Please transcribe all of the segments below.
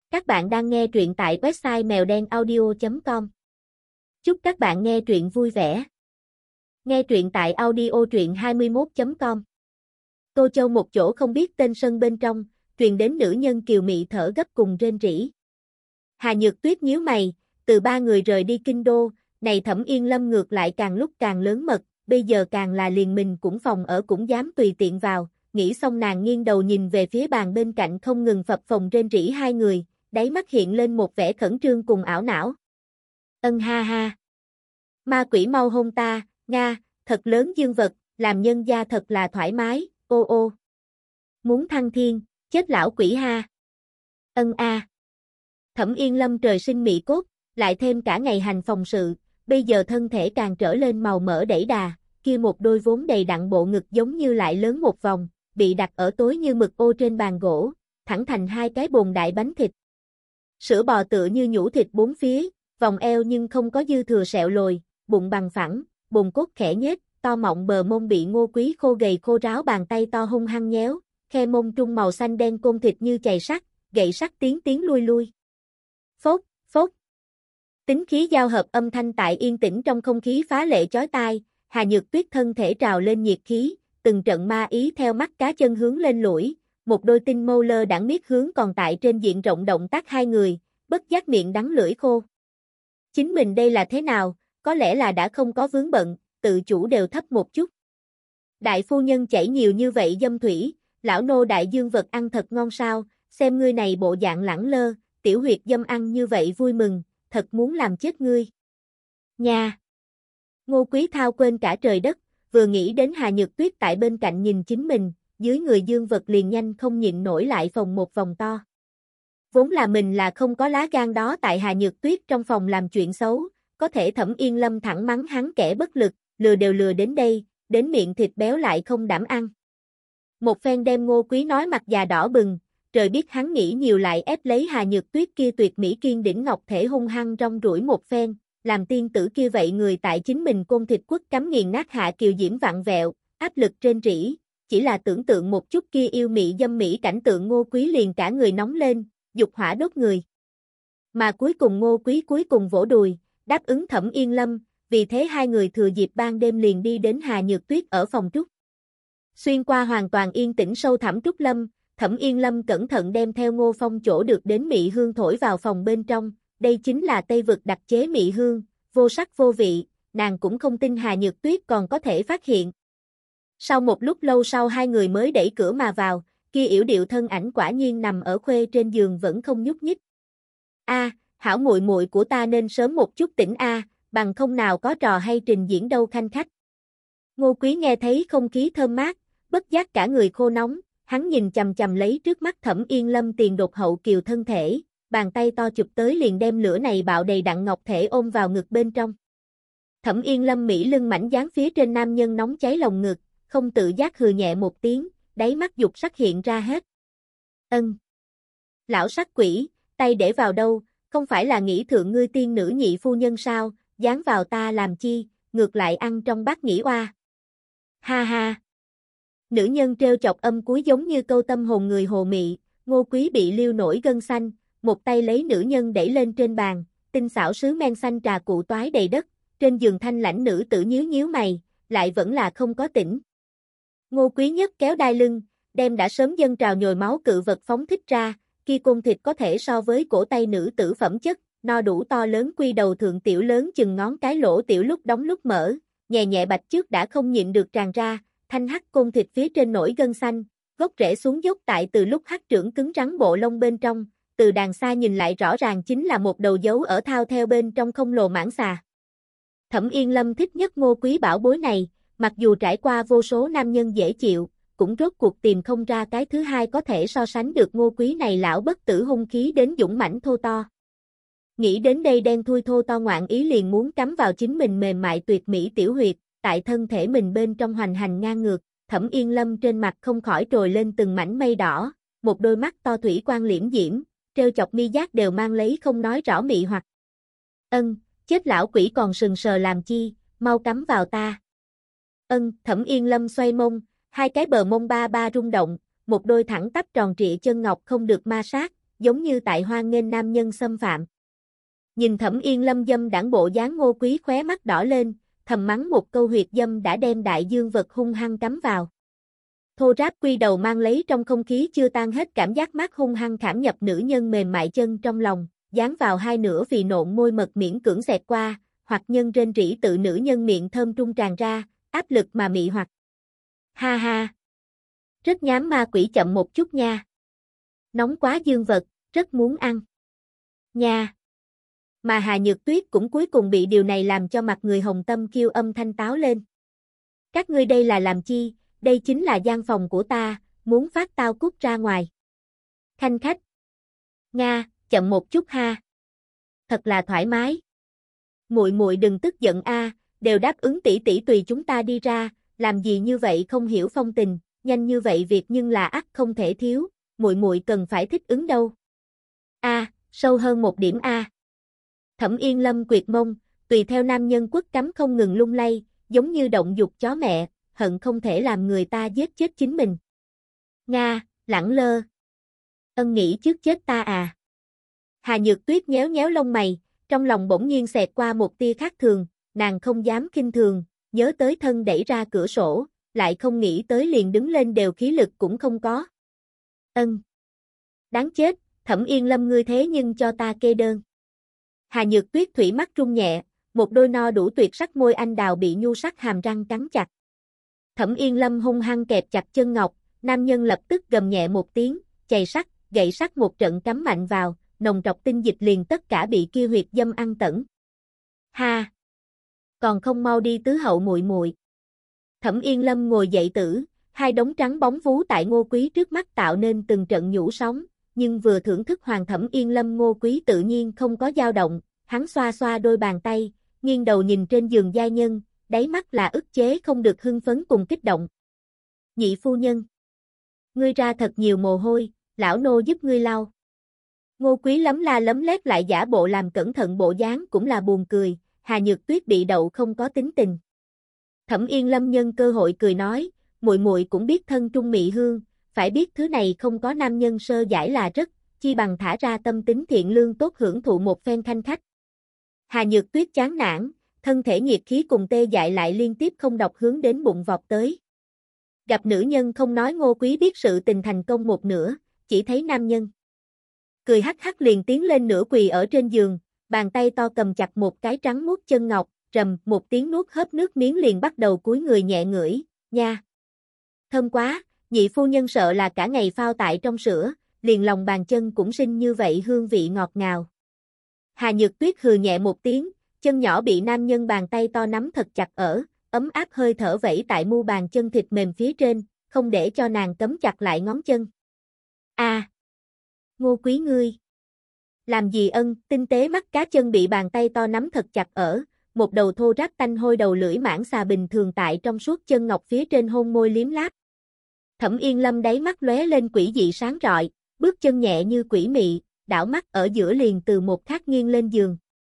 Các bạn đang nghe truyện tại website mèo đen audio.com. Chúc các bạn nghe truyện vui vẻ. Nghe truyện tại audio truyện21.com. Tô Châu một chỗ không biết tên sân bên trong, truyền đến nữ nhân kiều mị thở gấp cùng rên rỉ. Hà Nhược Tuyết nhíu mày, từ ba người rời đi kinh đô, này Thẩm Yên Lâm ngược lại càng lúc càng lớn mật, bây giờ càng là liền mình cũng phòng ở cũng dám tùy tiện vào. Nghĩ xong nàng nghiêng đầu nhìn về phía bàn bên cạnh không ngừng phập phồng rên rỉ hai người, đáy mắt hiện lên một vẻ khẩn trương cùng ảo não. Ân ha ha. Ma quỷ mau hôn ta, nga, thật lớn dương vật, làm nhân gia thật là thoải mái, ô ô. Muốn thăng thiên, chết lão quỷ ha. Ân a. Thẩm Yên Lâm trời sinh mỹ cốt, lại thêm cả ngày hành phòng sự, bây giờ thân thể càng trở lên màu mỡ đẩy đà, kia một đôi vốn đầy đặn bộ ngực giống như lại lớn một vòng, bị đặt ở tối như mực ô trên bàn gỗ, thẳng thành hai cái bồn đại bánh thịt. Sữa bò tựa như nhũ thịt bốn phía, vòng eo nhưng không có dư thừa sẹo lồi, bụng bằng phẳng, bồn cốt khẽ nhếch, to mọng bờ mông bị Ngô Quý khô gầy khô ráo bàn tay to hung hăng nhéo, khe mông trung màu xanh đen côn thịt như chày sắt, gậy sắt tiếng lui lui. Phốt, phốt. Tính khí giao hợp âm thanh tại yên tĩnh trong không khí phá lệ chói tai, Hà Nhược Tuyết thân thể trào lên nhiệt khí, từng trận ma ý theo mắt cá chân hướng lên lũi, một đôi tinh mâu lơ đãng miết hướng còn tại trên diện rộng động tác hai người, bất giác miệng đắng lưỡi khô. Chính mình đây là thế nào, có lẽ là đã không có vướng bận, tự chủ đều thấp một chút. Đại phu nhân chảy nhiều như vậy dâm thủy, lão nô đại dương vật ăn thật ngon sao, xem ngươi này bộ dạng lẳng lơ, tiểu huyệt dâm ăn như vậy vui mừng, thật muốn làm chết ngươi. Nha! Ngô Quý Thao quên cả trời đất, vừa nghĩ đến Hà Nhược Tuyết tại bên cạnh nhìn chính mình, dưới người dương vật liền nhanh không nhịn nổi lại phồng một vòng to. Vốn là mình là không có lá gan đó tại Hà Nhược Tuyết trong phòng làm chuyện xấu, có thể Thẩm Yên Lâm thẳng mắng hắn kẻ bất lực, lừa đều lừa đến đây, đến miệng thịt béo lại không đảm ăn. Một phen đem Ngô Quý nói mặt già đỏ bừng, trời biết hắn nghĩ nhiều lại ép lấy Hà Nhược Tuyết kia tuyệt mỹ kiên đỉnh ngọc thể hung hăng rong ruổi một phen, làm tiên tử kia vậy người tại chính mình côn thịt quất cắm nghiền nát hạ kiều diễm vặn vẹo, áp lực trên rỉ, chỉ là tưởng tượng một chút kia yêu mị dâm mỹ cảnh tượng Ngô Quý liền cả người nóng lên, dục hỏa đốt người. Mà cuối cùng Ngô Quý cuối cùng vỗ đùi, đáp ứng Thẩm Yên Lâm, vì thế hai người thừa dịp ban đêm liền đi đến Hà Nhược Tuyết ở phòng trúc. Xuyên qua hoàn toàn yên tĩnh sâu thẳm trúc lâm, Thẩm Yên Lâm cẩn thận đem theo Ngô Phong chỗ được đến mị hương thổi vào phòng bên trong, đây chính là Tây vực đặc chế mị hương, vô sắc vô vị, nàng cũng không tin Hà Nhược Tuyết còn có thể phát hiện. Sau một lúc lâu sau hai người mới đẩy cửa mà vào, kia yểu điệu thân ảnh quả nhiên nằm ở khuê trên giường vẫn không nhúc nhích. A, hảo muội muội của ta nên sớm một chút tỉnh a, bằng không nào có trò hay trình diễn đâu khanh khách. Ngô Quý nghe thấy không khí thơm mát, bất giác cả người khô nóng, hắn nhìn chằm chằm lấy trước mắt Thẩm Yên Lâm tiền đột hậu kiều thân thể, bàn tay to chụp tới liền đem lửa này bạo đầy đặn ngọc thể ôm vào ngực bên trong. Thẩm Yên Lâm mỹ lưng mảnh dán phía trên nam nhân nóng cháy lồng ngực, không tự giác hừ nhẹ một tiếng, đáy mắt dục sắc hiện ra hết. Ân. Lão sắc quỷ, tay để vào đâu, không phải là nghĩ thượng ngươi tiên nữ nhị phu nhân sao, dán vào ta làm chi, ngược lại ăn trong bát nghĩ oa. Ha ha. Nữ nhân trêu chọc âm cuối giống như câu tâm hồn người hồ mị, Ngô Quý bị liêu nổi gân xanh, một tay lấy nữ nhân đẩy lên trên bàn, tinh xảo sứ men xanh trà cụ toái đầy đất, trên giường thanh lãnh nữ tử nhíu nhíu mày, lại vẫn là không có tỉnh. Ngô Quý nhất kéo đai lưng, đem đã sớm dâng trào nhồi máu cự vật phóng thích ra, kia côn thịt có thể so với cổ tay nữ tử phẩm chất, no đủ to lớn quy đầu thượng tiểu lớn chừng ngón cái lỗ tiểu lúc đóng lúc mở, nhẹ nhẹ bạch trước đã không nhịn được tràn ra, thanh hắc côn thịt phía trên nổi gân xanh, gốc rễ xuống dốc tại từ lúc hắc trưởng cứng rắn bộ lông bên trong, từ đàng xa nhìn lại rõ ràng chính là một đầu dấu ở thao theo bên trong không lồ mãng xà. Thẩm Yên Lâm thích nhất Ngô Quý bảo bối này, mặc dù trải qua vô số nam nhân dễ chịu, cũng rốt cuộc tìm không ra cái thứ hai có thể so sánh được Ngô Quý này lão bất tử hung khí đến dũng mãnh thô to. Nghĩ đến đây đen thui thô to ngoạn ý liền muốn cắm vào chính mình mềm mại tuyệt mỹ tiểu huyệt, tại thân thể mình bên trong hoành hành ngang ngược, Thẩm Yên Lâm trên mặt không khỏi trồi lên từng mảnh mây đỏ, một đôi mắt to thủy quan liễm diễm, trêu chọc mi giác đều mang lấy không nói rõ mị hoặc. Ân, chết lão quỷ còn sừng sờ làm chi, mau cắm vào ta. Ân, Thẩm Yên Lâm xoay mông, hai cái bờ mông ba ba rung động, một đôi thẳng tắp tròn trịa chân ngọc không được ma sát, giống như tại hoan nghênh nam nhân xâm phạm. Nhìn Thẩm Yên Lâm dâm đãng bộ dáng Ngô Quý khóe mắt đỏ lên, thầm mắng một câu huyệt dâm đã đem đại dương vật hung hăng cắm vào. Thô ráp quy đầu mang lấy trong không khí chưa tan hết cảm giác mát hung hăng khảm nhập nữ nhân mềm mại chân trong lòng, dán vào hai nửa vì nộn môi mật miễn cưỡng xẹt qua, hoặc nhân rên rỉ tự nữ nhân miệng thơm trung tràn ra, áp lực mà mị hoặc. Ha ha! Rất nhám ma quỷ chậm một chút nha. Nóng quá dương vật, rất muốn ăn. Nha! Mà Hà Nhược Tuyết cũng cuối cùng bị điều này làm cho mặt người hồng tâm kêu âm thanh táo lên. Các ngươi đây là làm chi, đây chính là gian phòng của ta, muốn phát tao cút ra ngoài. Khanh khách. Nga, chậm một chút ha. Thật là thoải mái. Muội muội đừng tức giận a, đều đáp ứng tỷ tỷ tùy chúng ta đi ra, làm gì như vậy không hiểu phong tình, nhanh như vậy việc nhưng là ắt không thể thiếu, muội muội cần phải thích ứng đâu. A, sâu hơn một điểm a. Thẩm Yên Lâm quệt mông, tùy theo nam nhân quất cắm không ngừng lung lay, giống như động dục chó mẹ, hận không thể làm người ta giết chết chính mình. Nga, lẳng lơ. Ân nghĩ trước chết ta à. Hà Nhược Tuyết nhéo nhéo lông mày, trong lòng bỗng nhiên xẹt qua một tia khác thường, nàng không dám khinh thường, nhớ tới thân đẩy ra cửa sổ, lại không nghĩ tới liền đứng lên đều khí lực cũng không có. Ân. Đáng chết, Thẩm Yên Lâm ngươi thế nhưng cho ta kê đơn. Hà Nhược Tuyết thủy mắt rung nhẹ, một đôi no đủ tuyệt sắc môi anh đào bị nhu sắc hàm răng cắn chặt. Thẩm Yên Lâm hung hăng kẹp chặt chân ngọc, nam nhân lập tức gầm nhẹ một tiếng, chày sắt, gậy sắt một trận cắm mạnh vào, nồng trọc tinh dịch liền tất cả bị kia huyệt dâm ăn tẩn. Ha! Còn không mau đi tứ hậu muội muội. Thẩm Yên Lâm ngồi dậy tử, hai đống trắng bóng vú tại Ngô Quý trước mắt tạo nên từng trận nhũ sóng, nhưng vừa thưởng thức Hoàng Thẩm Yên Lâm Ngô Quý tự nhiên không có dao động, hắn xoa xoa đôi bàn tay, nghiêng đầu nhìn trên giường giai nhân, đáy mắt là ức chế không được hưng phấn cùng kích động. Nhị phu nhân, ngươi ra thật nhiều mồ hôi, lão nô giúp ngươi lau. Ngô Quý lấm la lấm lét lại giả bộ làm cẩn thận bộ dáng cũng là buồn cười, Hà Nhược Tuyết bị đậu không có tính tình. Thẩm Yên Lâm nhân cơ hội cười nói, muội muội cũng biết thân trung mị hương, phải biết thứ này không có nam nhân sơ giải là rất, chi bằng thả ra tâm tính thiện lương tốt hưởng thụ một phen khanh khách. Hà Nhược Tuyết chán nản, thân thể nhiệt khí cùng tê dại lại liên tiếp không độc hướng đến bụng vọt tới. Gặp nữ nhân không nói Ngô Quý biết sự tình thành công một nửa, chỉ thấy nam nhân cười hắc hắc liền tiến lên nửa quỳ ở trên giường, bàn tay to cầm chặt một cái trắng muốt chân ngọc, rầm một tiếng nuốt hớp nước miếng liền bắt đầu cúi người nhẹ ngửi, nha. Thơm quá, nhị phu nhân sợ là cả ngày phao tại trong sữa, liền lòng bàn chân cũng sinh như vậy hương vị ngọt ngào. Hà Nhược Tuyết hừ nhẹ một tiếng, chân nhỏ bị nam nhân bàn tay to nắm thật chặt ở, ấm áp hơi thở vẫy tại mu bàn chân thịt mềm phía trên, không để cho nàng cấm chặt lại ngón chân. A, Ngô Quý ngươi. Làm gì ân, tinh tế mắt cá chân bị bàn tay to nắm thật chặt ở, một đầu thô ráp tanh hôi đầu lưỡi mãng xà bình thường tại trong suốt chân ngọc phía trên hôn môi liếm láp. Thẩm Yên Lâm đáy mắt lóe lên quỷ dị sáng rọi, bước chân nhẹ như quỷ mị, đảo mắt ở giữa liền từ một khắc nghiêng lên giường.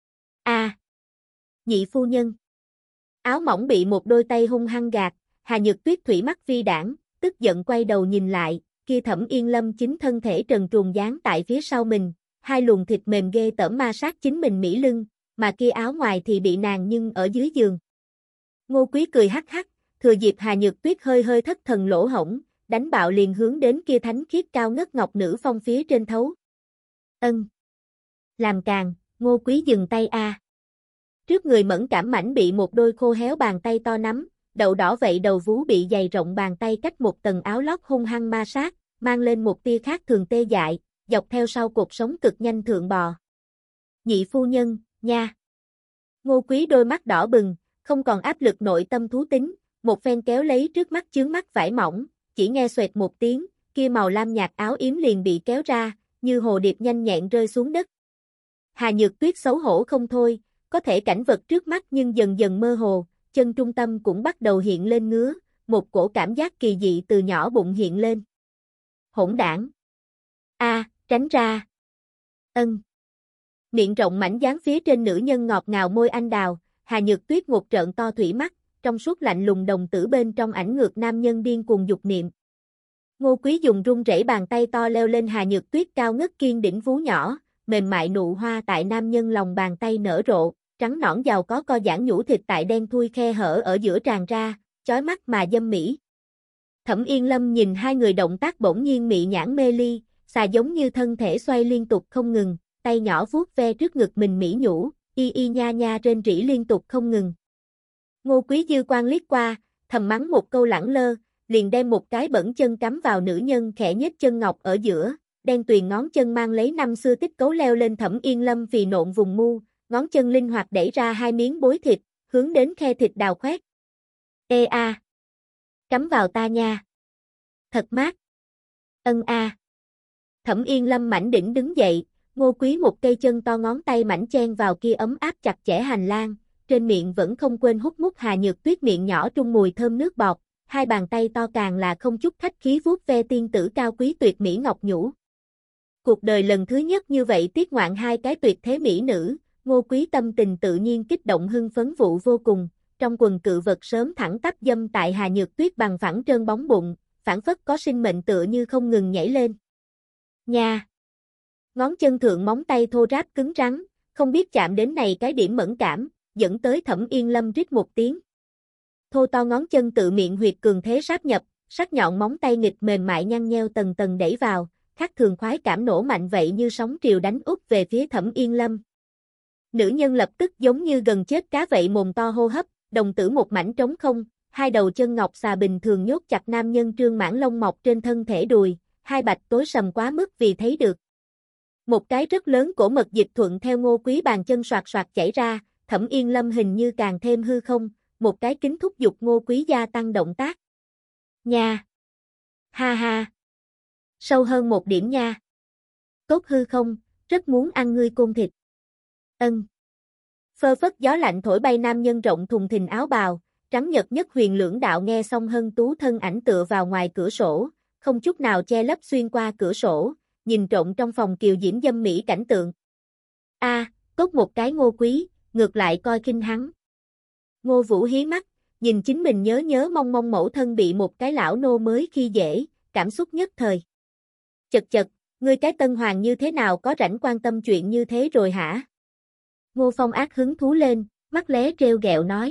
A, nhị phu nhân. Áo mỏng bị một đôi tay hung hăng gạt, Hà Nhược Tuyết thủy mắt phi đảng, tức giận quay đầu nhìn lại, kia Thẩm Yên Lâm chính thân thể trần truồng dán tại phía sau mình, hai luồng thịt mềm ghê tởm ma sát chính mình mỹ lưng, mà kia áo ngoài thì bị nàng nhưng ở dưới giường. Ngô Quý cười hắc hắc, thừa dịp Hà Nhược Tuyết hơi hơi thất thần lỗ hổng, đánh bạo liền hướng đến kia thánh khiết cao ngất ngọc nữ phong phía trên thấu. Ân. Làm càng, Ngô Quý dừng tay a. Trước người mẫn cảm mảnh bị một đôi khô héo bàn tay to nắm, đậu đỏ vậy đầu vú bị dày rộng bàn tay cách một tầng áo lót hung hăng ma sát, mang lên một tia khác thường tê dại, dọc theo sau cột sống cực nhanh thượng bò. Nhị phu nhân, nha. Ngô Quý đôi mắt đỏ bừng, không còn áp lực nội tâm thú tính, một phen kéo lấy trước mắt chướng mắt vải mỏng, chỉ nghe xoẹt một tiếng, kia màu lam nhạt áo yếm liền bị kéo ra, như hồ điệp nhanh nhẹn rơi xuống đất. Hà Nhược Tuyết xấu hổ không thôi, có thể cảnh vật trước mắt nhưng dần dần mơ hồ, chân trung tâm cũng bắt đầu hiện lên ngứa, một cổ cảm giác kỳ dị từ nhỏ bụng hiện lên. Hỗn đảng. A, tránh ra. Ân. Miệng rộng mảnh dán phía trên nữ nhân ngọt ngào môi anh đào, Hà Nhược Tuyết một trợn to thủy mắt, trong suốt lạnh lùng đồng tử bên trong ảnh ngược nam nhân điên cuồng dục niệm. Ngô Quý dùng run rẩy bàn tay to leo lên Hà Nhược Tuyết cao ngất kiên đỉnh vú nhỏ, mềm mại nụ hoa tại nam nhân lòng bàn tay nở rộ, trắng nõn giàu có co giãn nhũ thịt tại đen thui khe hở ở giữa tràn ra, chói mắt mà dâm mỹ. Thẩm Yên Lâm nhìn hai người động tác bỗng nhiên mị nhãn mê ly, xà giống như thân thể xoay liên tục không ngừng, tay nhỏ vuốt ve trước ngực mình mỹ nhũ, y y nha nha rên rỉ liên tục không ngừng. Ngô Quý dư quan liếc qua, thầm mắng một câu lẳng lơ, liền đem một cái bẩn chân cắm vào nữ nhân khẽ nhếch chân ngọc ở giữa, đen tuyền ngón chân mang lấy năm xưa tích cấu leo lên Thẩm Yên Lâm vì nộn vùng mu, ngón chân linh hoạt đẩy ra hai miếng bối thịt, hướng đến khe thịt đào khoét. Ê a, cắm vào ta nha. Thật mát. Ân a. Thẩm Yên Lâm mảnh đỉnh đứng dậy, Ngô Quý một cây chân to ngón tay mảnh chen vào kia ấm áp chặt chẽ hành lang, trên miệng vẫn không quên hút mút Hà Nhược Tuyết miệng nhỏ trung mùi thơm nước bọt, hai bàn tay to càng là không chút khách khí vuốt ve tiên tử cao quý tuyệt mỹ ngọc nhũ. Cuộc đời lần thứ nhất như vậy tiết ngoạn hai cái tuyệt thế mỹ nữ, Ngô Quý tâm tình tự nhiên kích động hưng phấn vụ vô cùng, trong quần cự vật sớm thẳng tắp dâm tại Hà Nhược Tuyết bằng phẳng trơn bóng bụng, phản phất có sinh mệnh tựa như không ngừng nhảy lên. Nha! Ngón chân thượng móng tay thô ráp cứng rắn, không biết chạm đến này cái điểm mẫn cảm, dẫn tới Thẩm Yên Lâm rít một tiếng. Thô to ngón chân tự miệng huyệt cường thế sáp nhập, sắc nhọn móng tay nghịch mềm mại nhăn nheo tầng tầng đẩy vào, khác thường khoái cảm nổ mạnh vậy như sóng triều đánh úp về phía Thẩm Yên Lâm. Nữ nhân lập tức giống như gần chết cá vậy mồm to hô hấp, đồng tử một mảnh trống không, hai đầu chân ngọc xà bình thường nhốt chặt nam nhân trương mãn lông mọc trên thân thể đùi, hai bạch tối sầm quá mức vì thấy được. Một cái rất lớn cổ mật dịch thuận theo Ngô Quý bàn chân soạt soạt chảy ra, Thẩm Yên Lâm hình như càng thêm hư không, một cái kính thúc giục Ngô Quý gia tăng động tác. Nha! Ha ha! Sâu hơn một điểm nha! Tốt hư không, rất muốn ăn ngươi côn thịt. Ân! Phơ phất gió lạnh thổi bay nam nhân rộng thùng thình áo bào, trắng nhật nhất huyền lưỡng đạo nghe xong hân tú thân ảnh tựa vào ngoài cửa sổ, không chút nào che lấp xuyên qua cửa sổ, nhìn trộn trong phòng kiều diễm dâm mỹ cảnh tượng. Tốt một cái Ngô Quý, ngược lại coi khinh hắn. Ngô Vũ hí mắt, nhìn chính mình nhớ nhớ mong mong mẫu thân bị một cái lão nô mới khi dễ, cảm xúc nhất thời. Chật chật, ngươi cái tân hoàng như thế nào có rảnh quan tâm chuyện như thế rồi hả? Ngô Phong ác hứng thú lên, mắt lé trêu ghẹo nói.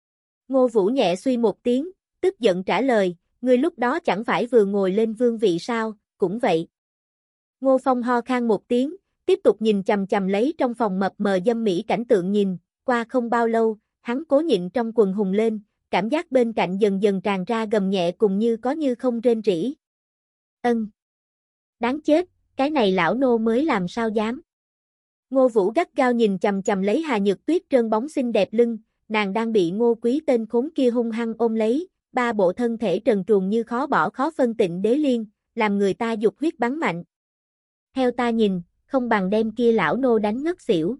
Ngô Vũ nhẹ suy một tiếng, tức giận trả lời, ngươi lúc đó chẳng phải vừa ngồi lên vương vị sao, cũng vậy. Ngô Phong ho khan một tiếng, tiếp tục nhìn chằm chằm lấy trong phòng mập mờ dâm mỹ cảnh tượng nhìn, qua không bao lâu, hắn cố nhịn trong quần hùng lên, cảm giác bên cạnh dần dần tràn ra gầm nhẹ cùng như có như không rên rỉ. Ân. Đáng chết, cái này lão nô mới làm sao dám. Ngô Vũ gắt gao nhìn chằm chằm lấy Hà Nhược Tuyết trơn bóng xinh đẹp lưng, nàng đang bị Ngô Quý tên khốn kia hung hăng ôm lấy, ba bộ thân thể trần truồng như khó bỏ khó phân tịnh đế liên, làm người ta dục huyết bắn mạnh. Theo ta nhìn, không bằng đem kia lão nô đánh ngất xỉu.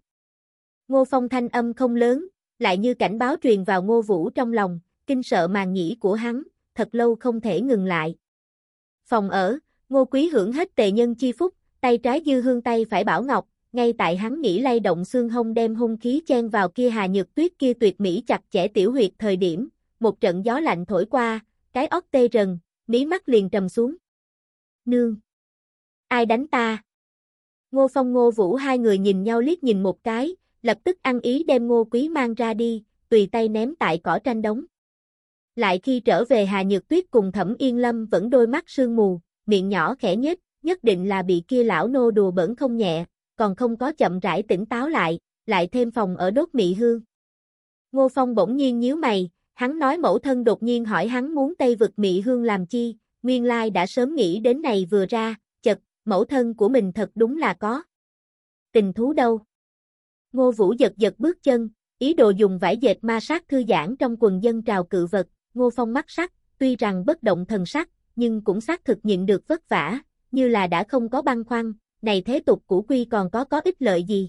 Ngô Phong thanh âm không lớn, lại như cảnh báo truyền vào Ngô Vũ trong lòng, kinh sợ màng nhĩ của hắn, thật lâu không thể ngừng lại. Phòng ở, Ngô Quý hưởng hết tề nhân chi phúc, tay trái dư hương tay phải bảo ngọc, ngay tại hắn nghĩ lay động xương hông đem hung khí chen vào kia Hà Nhược Tuyết kia tuyệt mỹ chặt chẽ tiểu huyệt thời điểm, một trận gió lạnh thổi qua, cái óc tê rần, mí mắt liền trầm xuống. Nương! Ai đánh ta? Ngô Phong Ngô Vũ hai người nhìn nhau liếc nhìn một cái, lập tức ăn ý đem Ngô Quý mang ra đi, tùy tay ném tại cỏ tranh đống. Lại khi trở về Hà Nhược Tuyết cùng Thẩm Yên Lâm vẫn đôi mắt sương mù, miệng nhỏ khẽ nhếch, nhất định là bị kia lão nô đùa bỡn không nhẹ, còn không có chậm rãi tỉnh táo lại thêm phòng ở đốt mị hương. Ngô Phong bỗng nhiên nhíu mày, hắn nói mẫu thân đột nhiên hỏi hắn muốn Tây vực mị hương làm chi, nguyên lai đã sớm nghĩ đến này vừa ra, chật, mẫu thân của mình thật đúng là có. Tình thú đâu? Ngô Vũ giật giật bước chân, ý đồ dùng vải dệt ma sát thư giãn trong quần dân trào cự vật, Ngô Phong mắt sắc, tuy rằng bất động thần sắc, nhưng cũng xác thực nhịn được vất vả, như là đã không có băn khoăn, này thế tục cũ quy còn có ích lợi gì?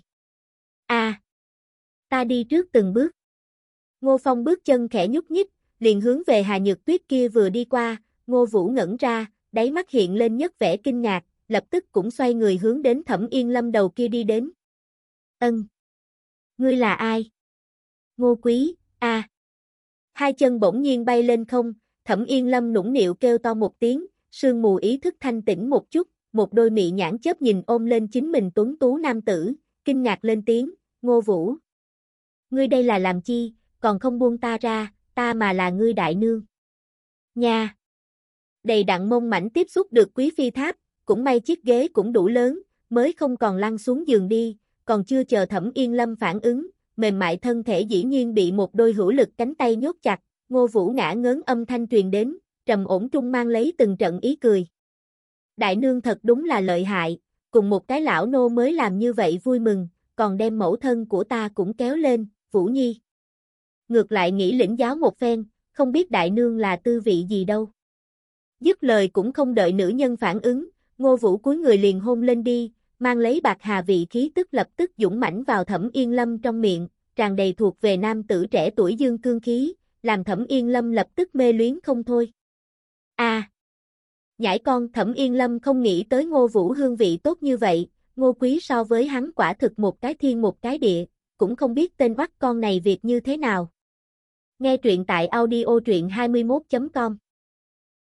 Ta đi trước từng bước. Ngô Phong bước chân khẽ nhúc nhích, liền hướng về Hà Nhược Tuyết kia vừa đi qua, Ngô Vũ ngẩn ra, đáy mắt hiện lên nhất vẻ kinh ngạc, lập tức cũng xoay người hướng đến Thẩm Yên Lâm đầu kia đi đến. Ân. Ngươi là ai? Ngô Quý, Hai chân bỗng nhiên bay lên không, Thẩm Yên Lâm nũng nịu kêu to một tiếng, sương mù ý thức thanh tĩnh một chút, một đôi mị nhãn chớp nhìn ôm lên chính mình tuấn tú nam tử, kinh ngạc lên tiếng, Ngô Vũ. Ngươi đây là làm chi, còn không buông ta ra, ta mà là ngươi đại nương. Nha! Đầy đặn mông mảnh tiếp xúc được quý phi tháp, cũng may chiếc ghế cũng đủ lớn, mới không còn lăn xuống giường đi, còn chưa chờ Thẩm Yên Lâm phản ứng, mềm mại thân thể dĩ nhiên bị một đôi hữu lực cánh tay nhốt chặt, Ngô Vũ ngã ngớn âm thanh truyền đến, trầm ổn trung mang lấy từng trận ý cười. Đại nương thật đúng là lợi hại, cùng một cái lão nô mới làm như vậy vui mừng, còn đem mẫu thân của ta cũng kéo lên, Vũ Nhi. Ngược lại nghĩ lĩnh giáo một phen, không biết đại nương là tư vị gì đâu. Dứt lời cũng không đợi nữ nhân phản ứng, Ngô Vũ cúi người liền hôn lên đi, mang lấy bạc hà vị khí tức lập tức dũng mãnh vào Thẩm Yên Lâm trong miệng, tràn đầy thuộc về nam tử trẻ tuổi dương cương khí, làm Thẩm Yên Lâm lập tức mê luyến không thôi. Nhãi con, Thẩm Yên Lâm không nghĩ tới Ngô Vũ hương vị tốt như vậy, Ngô Quý so với hắn quả thực một cái thiên một cái địa, cũng không biết tên oắt con này việc như thế nào. Nghe truyện tại audio truyện 21.com